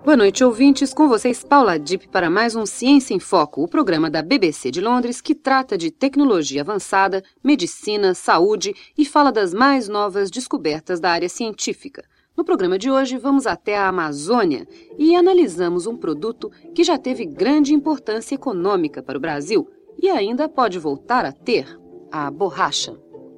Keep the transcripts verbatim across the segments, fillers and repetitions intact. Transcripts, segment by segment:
Boa noite, ouvintes. Com vocês, Paula Dipp, para mais um Ciência em Foco, o programa da B B C de Londres que trata de tecnologia avançada, medicina, saúde e fala das mais novas descobertas da área científica. No programa de hoje, vamos até a Amazônia e analisamos um produto que já teve grande importância econômica para o Brasil e ainda pode voltar a ter: a borracha.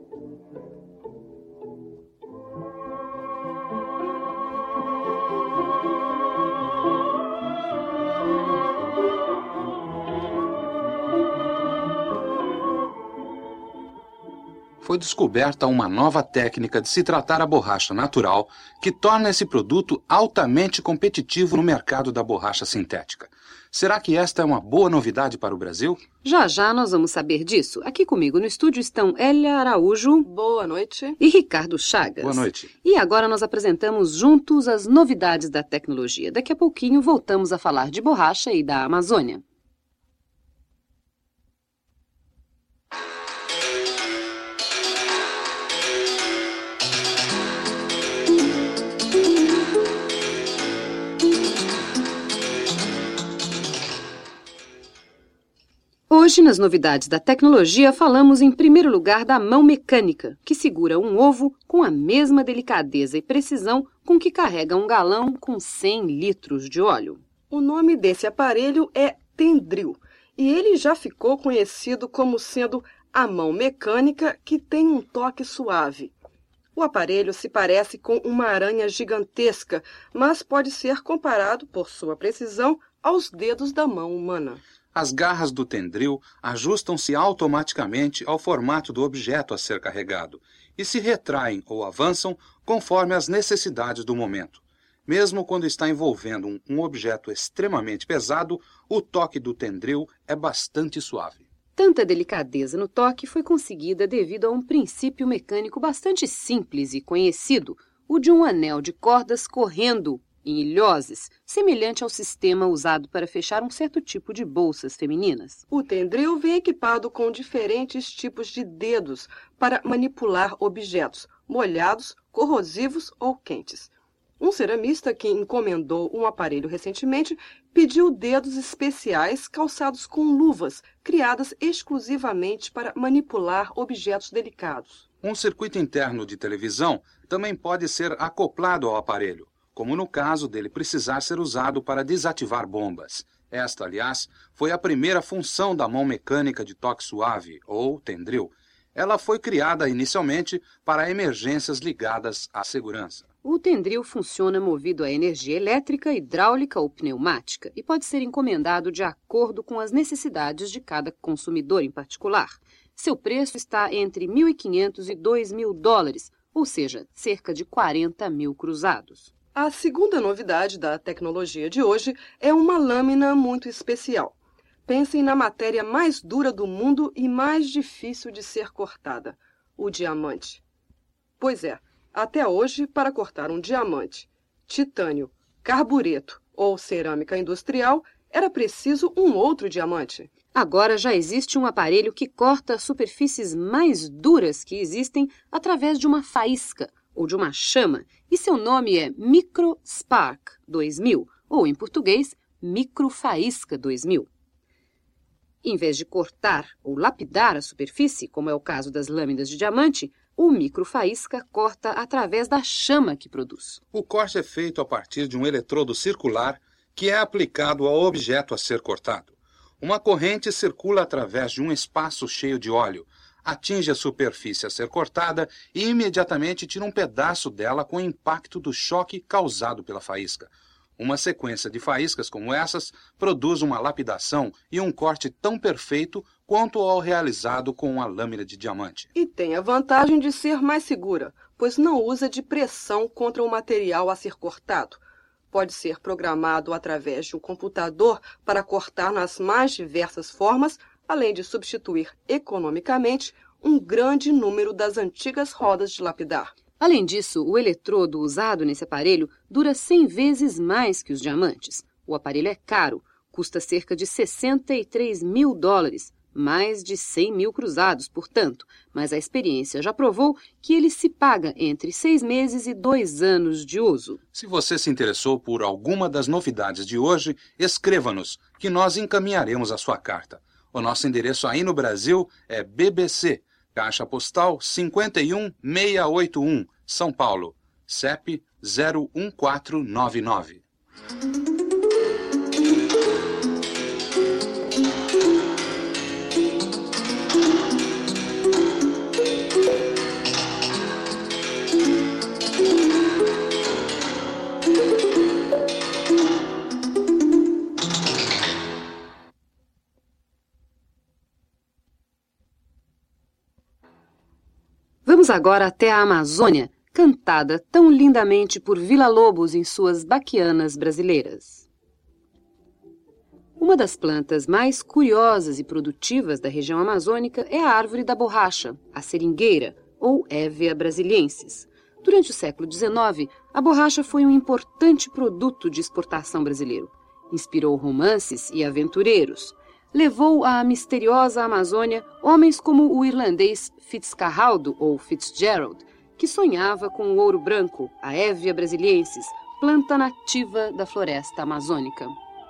Foi descoberta uma nova técnica de se tratar a borracha natural que torna esse produto altamente competitivo no mercado da borracha sintética. Será que esta é uma boa novidade para o Brasil? Já já nós vamos saber disso. Aqui comigo no estúdio estão Hélia Araújo. Boa noite. E Ricardo Chagas. Boa noite. E agora nós apresentamos juntos as novidades da tecnologia. Daqui a pouquinho voltamos a falar de borracha e da Amazônia. Hoje, nas novidades da tecnologia, falamos em primeiro lugar da mão mecânica, que segura um ovo com a mesma delicadeza e precisão com que carrega um galão com cem litros de óleo. O nome desse aparelho é Tendril, e ele já ficou conhecido como sendo a mão mecânica que tem um toque suave. O aparelho se parece com uma aranha gigantesca, mas pode ser comparado, por sua precisão, aos dedos da mão humana. As garras do Tendril ajustam-se automaticamente ao formato do objeto a ser carregado e se retraem ou avançam conforme as necessidades do momento. Mesmo quando está envolvendo um, um objeto extremamente pesado, o toque do Tendril é bastante suave. Tanta delicadeza no toque foi conseguida devido a um princípio mecânico bastante simples e conhecido, o de um anel de cordas correndo em ilhoses, semelhante ao sistema usado para fechar um certo tipo de bolsas femininas. O Tendril vem equipado com diferentes tipos de dedos para manipular objetos molhados, corrosivos ou quentes. Um ceramista que encomendou um aparelho recentemente pediu dedos especiais calçados com luvas, criadas exclusivamente para manipular objetos delicados. Um circuito interno de televisão também pode ser acoplado ao aparelho, como no caso dele precisar ser usado para desativar bombas. Esta, aliás, foi a primeira função da mão mecânica de toque suave, ou Tendril. Ela foi criada inicialmente para emergências ligadas à segurança. O Tendril funciona movido a energia elétrica, hidráulica ou pneumática e pode ser encomendado de acordo com as necessidades de cada consumidor em particular. Seu preço está entre mil e quinhentos e dois mil dólares, ou seja, cerca de quarenta mil cruzados. A segunda novidade da tecnologia de hoje é uma lâmina muito especial. Pensem na matéria mais dura do mundo e mais difícil de ser cortada, o diamante. Pois é, até hoje, para cortar um diamante, titânio, carbureto ou cerâmica industrial, era preciso um outro diamante. Agora já existe um aparelho que corta as superfícies mais duras que existem através de uma faísca ou de uma chama, e seu nome é MicroSpark dois mil, ou em português, Microfaísca dois mil. Em vez de cortar ou lapidar a superfície, como é o caso das lâminas de diamante, o microfaísca corta através da chama que produz. O corte é feito a partir de um eletrodo circular que é aplicado ao objeto a ser cortado. Uma corrente circula através de um espaço cheio de óleo, atinge a superfície a ser cortada e imediatamente tira um pedaço dela com o impacto do choque causado pela faísca. Uma sequência de faíscas como essas produz uma lapidação e um corte tão perfeito quanto ao realizado com uma lâmina de diamante. E tem a vantagem de ser mais segura, pois não usa de pressão contra o material a ser cortado. Pode ser programado através de um computador para cortar nas mais diversas formas, além de substituir economicamente um grande número das antigas rodas de lapidar. Além disso, o eletrodo usado nesse aparelho dura cem vezes mais que os diamantes. O aparelho é caro, custa cerca de sessenta e três mil dólares, mais de cem mil cruzados, portanto, mas a experiência já provou que ele se paga entre seis meses e dois anos de uso. Se você se interessou por alguma das novidades de hoje, escreva-nos, que nós encaminharemos a sua carta. O nosso endereço aí no Brasil é B B C, Caixa Postal cinquenta e um seiscentos e oitenta e um, São Paulo, C E P zero um quatro nove nove. Vamos agora até a Amazônia, cantada tão lindamente por Villa-Lobos em suas baquianas brasileiras. Uma das plantas mais curiosas e produtivas da região amazônica é a árvore da borracha, a seringueira, ou Hevea brasiliensis. Durante o século dezenove, a borracha foi um importante produto de exportação brasileiro. Inspirou romances e aventureiros. Levou à misteriosa Amazônia homens como o irlandês Fitzcarraldo ou Fitzgerald, que sonhava com o ouro branco, a Hevea brasiliensis, planta nativa da floresta amazônica.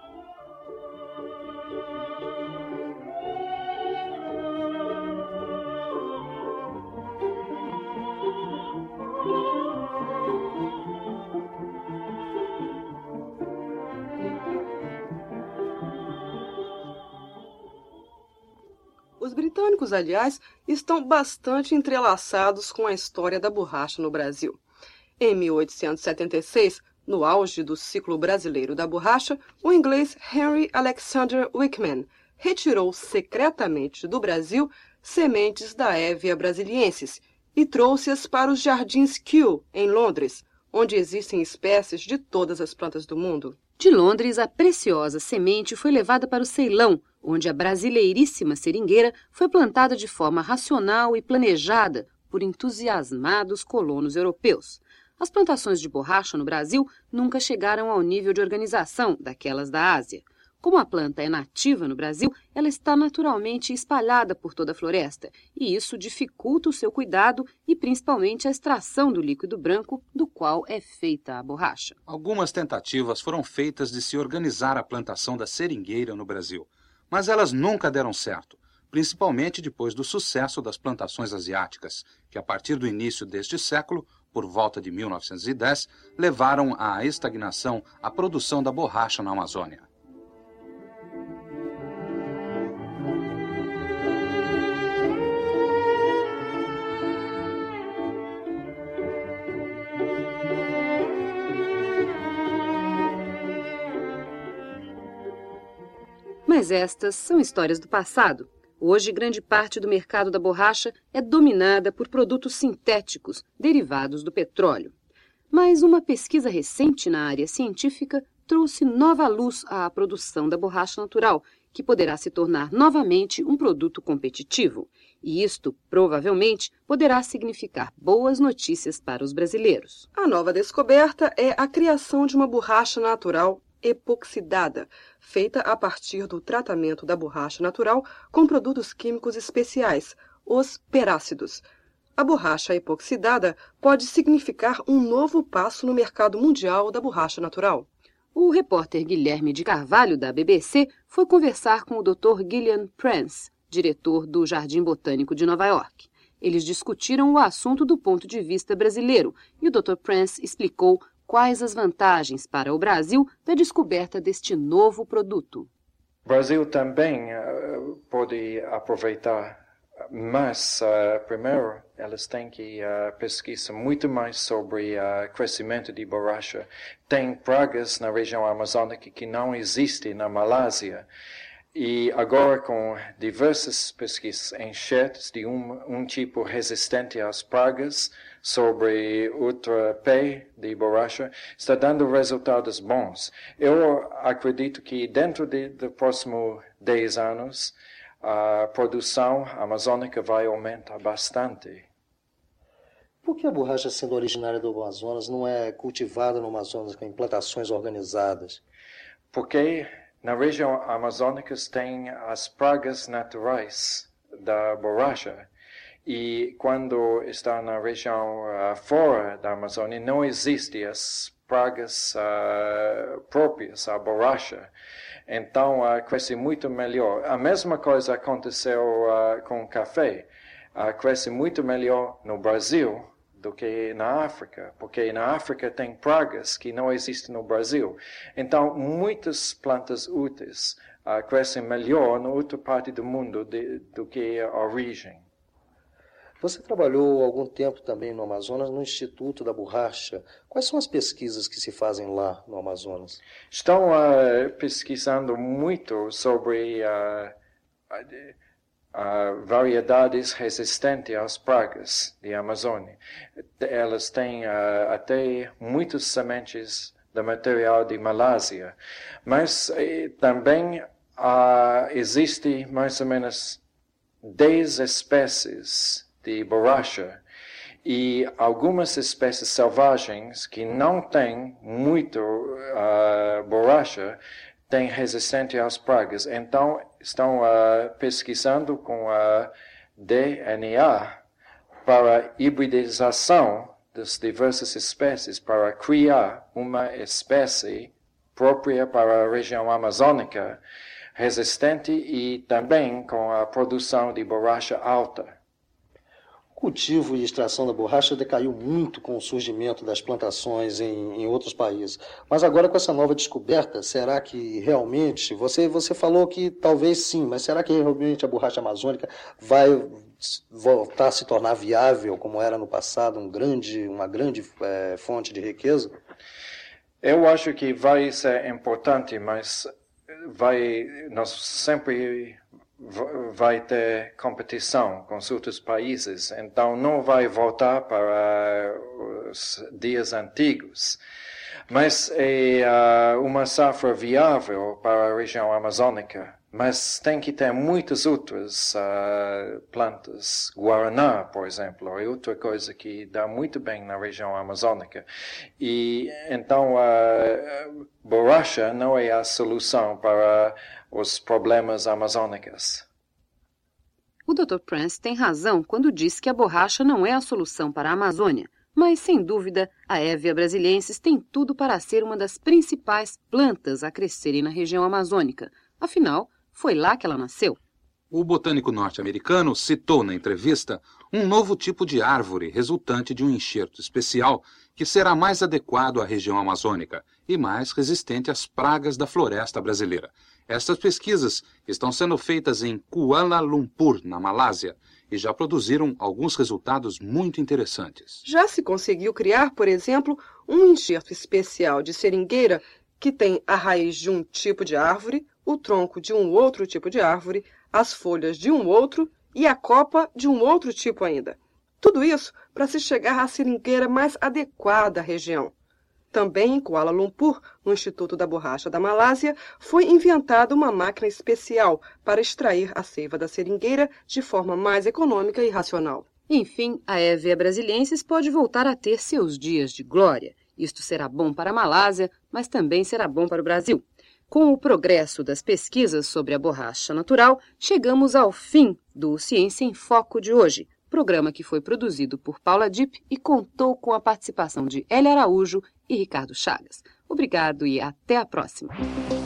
Os britânicos, aliás, estão bastante entrelaçados com a história da borracha no Brasil. Em mil oitocentos e setenta e seis, no auge do ciclo brasileiro da borracha, o inglês Henry Alexander Wickman retirou secretamente do Brasil sementes da Hevea brasiliensis e trouxe-as para os Jardins Kew, em Londres, onde existem espécies de todas as plantas do mundo. De Londres, a preciosa semente foi levada para o Ceilão, onde a brasileiríssima seringueira foi plantada de forma racional e planejada por entusiasmados colonos europeus. As plantações de borracha no Brasil nunca chegaram ao nível de organização daquelas da Ásia. Como a planta é nativa no Brasil, ela está naturalmente espalhada por toda a floresta, e isso dificulta o seu cuidado e principalmente a extração do líquido branco do qual é feita a borracha. Algumas tentativas foram feitas de se organizar a plantação da seringueira no Brasil, mas elas nunca deram certo, principalmente depois do sucesso das plantações asiáticas, que a partir do início deste século, por volta de mil novecentos e dez, levaram à estagnação a produção da borracha na Amazônia. Mas estas são histórias do passado. Hoje, grande parte do mercado da borracha é dominada por produtos sintéticos derivados do petróleo. Mas uma pesquisa recente na área científica trouxe nova luz à produção da borracha natural, que poderá se tornar novamente um produto competitivo. E isto, provavelmente, poderá significar boas notícias para os brasileiros. A nova descoberta é a criação de uma borracha natural epoxidada, feita a partir do tratamento da borracha natural com produtos químicos especiais, os perácidos. A borracha epoxidada pode significar um novo passo no mercado mundial da borracha natural. O repórter Guilherme de Carvalho, da B B C, foi conversar com o doutor Gillian Prance, diretor do Jardim Botânico de Nova York. Eles discutiram o assunto do ponto de vista brasileiro e o doutor Prance explicou quais as vantagens para o Brasil da descoberta deste novo produto. O Brasil também uh, pode aproveitar, mas uh, primeiro eles têm que uh, pesquisar muito mais sobre o uh, crescimento de borracha. Tem pragas na região amazônica que não existem na Malásia. E agora, com diversas pesquisas, enxertos de um, um tipo resistente às pragas sobre outro pé de borracha, está dando resultados bons. Eu acredito que dentro de, de próximos dez anos, a produção amazônica vai aumentar bastante. Por que a borracha, sendo originária do Amazonas, não é cultivada no Amazonas com implantações organizadas? Porque na região amazônica tem as pragas naturais da borracha. E quando está na região uh, fora da Amazônia, não existem as pragas uh, próprias, a borracha. Então, uh, cresce muito melhor. A mesma coisa aconteceu uh, com o café. Uh, cresce muito melhor no Brasil do que na África, porque na África tem pragas que não existem no Brasil. Então, muitas plantas úteis uh, crescem melhor na outra parte do mundo de, do que a origem. Você trabalhou algum tempo também no Amazonas, no Instituto da Borracha. Quais são as pesquisas que se fazem lá no Amazonas? Estão uh, pesquisando muito sobre uh, uh, variedades resistentes às pragas da Amazônia. Elas têm uh, até muitas sementes de material de Malásia, mas uh, também uh, existe mais ou menos dez espécies de borracha e algumas espécies selvagens que não têm muito uh, borracha têm resistência às pragas. Então, estão uh, pesquisando com a D N A para hibridização das diversas espécies, para criar uma espécie própria para a região amazônica, resistente e também com a produção de borracha alta. O cultivo e extração da borracha decaiu muito com o surgimento das plantações em, em outros países. Mas agora, com essa nova descoberta, será que realmente... Você, você falou que talvez sim, mas será que realmente a borracha amazônica vai voltar a se tornar viável, como era no passado, um grande, uma grande é, fonte de riqueza? Eu acho que vai ser importante, mas vai, nós sempre... vai ter competição com os outros países, então não vai voltar para os dias antigos. Mas é uh, uma safra viável para a região amazônica, mas tem que ter muitas outras uh, plantas. Guaraná, por exemplo, é outra coisa que dá muito bem na região amazônica. E então a uh, borracha não é a solução para os problemas amazônicos. O doutor Prince tem razão quando diz que a borracha não é a solução para a Amazônia, mas, sem dúvida, a Hevea brasiliensis tem tudo para ser uma das principais plantas a crescerem na região amazônica. Afinal, foi lá que ela nasceu. O botânico norte-americano citou na entrevista um novo tipo de árvore resultante de um enxerto especial que será mais adequado à região amazônica e mais resistente às pragas da floresta brasileira. Estas pesquisas estão sendo feitas em Kuala Lumpur, na Malásia, e já produziram alguns resultados muito interessantes. Já se conseguiu criar, por exemplo, um enxerto especial de seringueira que tem a raiz de um tipo de árvore, o tronco de um outro tipo de árvore, as folhas de um outro e a copa de um outro tipo ainda. Tudo isso para se chegar à seringueira mais adequada à região. Também em Kuala Lumpur, no Instituto da Borracha da Malásia, foi inventada uma máquina especial para extrair a seiva da seringueira de forma mais econômica e racional. Enfim, a Hevea brasiliensis pode voltar a ter seus dias de glória. Isto será bom para a Malásia, mas também será bom para o Brasil. Com o progresso das pesquisas sobre a borracha natural, chegamos ao fim do Ciência em Foco de hoje, programa que foi produzido por Paula Dipp e contou com a participação de Hélia Araújo e Ricardo Chagas. Obrigado e até a próxima.